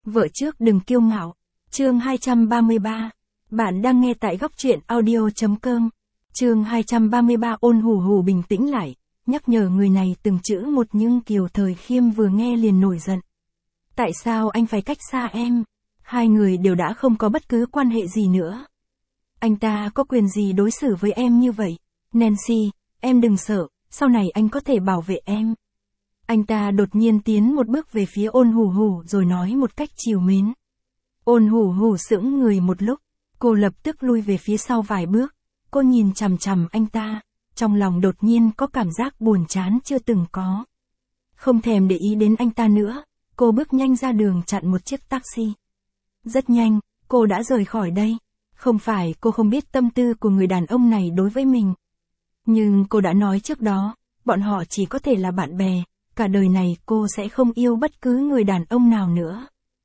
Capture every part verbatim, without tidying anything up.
Vợ trước đừng kiêu ngạo. Chương hai trăm ba mươi ba. Bạn đang nghe tại góc truyện audio.com. Chương hai trăm ba mươi ba. Ôn Hù Hù bình tĩnh lại, nhắc nhở người này từng chữ một, nhưng Kiều Thời Khiêm vừa nghe liền nổi giận. Tại sao anh phải cách xa em? Hai người đều đã không có bất cứ quan hệ gì nữa. Anh ta có quyền gì đối xử với em như vậy? Nancy, em đừng sợ, sau này anh có thể bảo vệ em. Anh ta đột nhiên tiến một bước về phía Ôn Hù Hù rồi nói một cách trìu mến. Ôn Hù Hù sững người một lúc, cô lập tức lui về phía sau vài bước, cô nhìn chằm chằm anh ta, trong lòng đột nhiên có cảm giác buồn chán chưa từng có. Không thèm để ý đến anh ta nữa, cô bước nhanh ra đường chặn một chiếc taxi. Rất nhanh, cô đã rời khỏi đây. Không phải cô không biết tâm tư của người đàn ông này đối với mình. Nhưng cô đã nói trước đó, bọn họ chỉ có thể là bạn bè, cả đời này cô sẽ không yêu bất cứ người đàn ông nào nữa.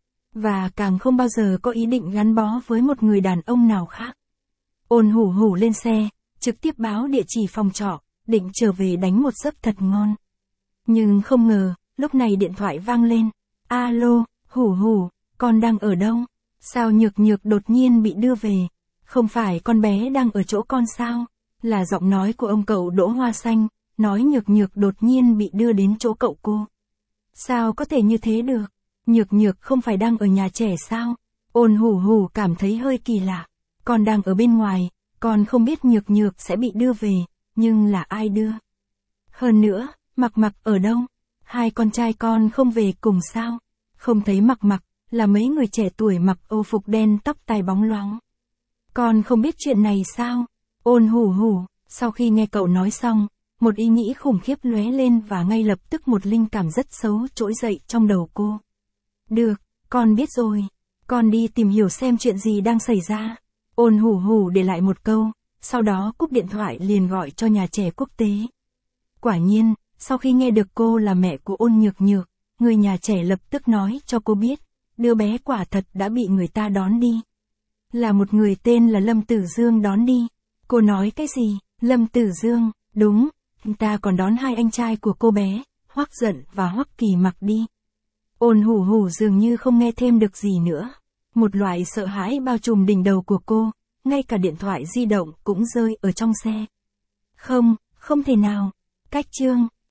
Và càng không bao giờ có ý định gắn bó với một người đàn ông nào khác. Ôn Hù Hù lên xe, trực tiếp báo địa chỉ phòng trọ, định trở về đánh một giấc thật ngon. Nhưng không ngờ, lúc này điện thoại vang lên. Alo, Hù Hù, con đang ở đâu? Sao Nhược Nhược đột nhiên bị đưa về? Không phải con bé đang ở chỗ con sao? Là giọng nói của ông cậu Đỗ Hoa Xanh, nói Nhược Nhược đột nhiên bị đưa đến chỗ cậu cô. Sao có thể như thế được? Nhược Nhược không phải đang ở nhà trẻ sao? Ôn Hù Hù cảm thấy hơi kỳ lạ. Con đang ở bên ngoài, con không biết Nhược Nhược sẽ bị đưa về, nhưng là ai đưa? Hơn nữa, Mặc Mặc ở đâu? Hai con trai con không về cùng sao? Không thấy Mặc Mặc, là mấy người trẻ tuổi mặc âu phục đen tóc tai bóng loáng. Con không biết chuyện này sao? Ôn Hù Hù, sau khi nghe cậu nói xong, một ý nghĩ khủng khiếp lóe lên và ngay lập tức một linh cảm rất xấu trỗi dậy trong đầu cô. Được, con biết rồi. Con đi tìm hiểu xem chuyện gì đang xảy ra. Ôn Hù Hù để lại một câu, sau đó cúp điện thoại liền gọi cho nhà trẻ quốc tế. Quả nhiên, sau khi nghe được cô là mẹ của Ôn Nhược Nhược, người nhà trẻ lập tức nói cho cô biết, đứa bé quả thật đã bị người ta đón đi. Là một người tên là Lâm Tử Dương đón đi. Cô nói cái gì? Lâm Tử Dương, đúng, anh ta còn đón hai anh trai của cô bé, Hoắc Dận và Hoắc Kỳ Mặc đi. Ôn Hù Hù dường như không nghe thêm được gì nữa. Một loại sợ hãi bao trùm đỉnh đầu của cô, ngay cả điện thoại di động cũng rơi ở trong xe. Không, không thể nào. Cách chương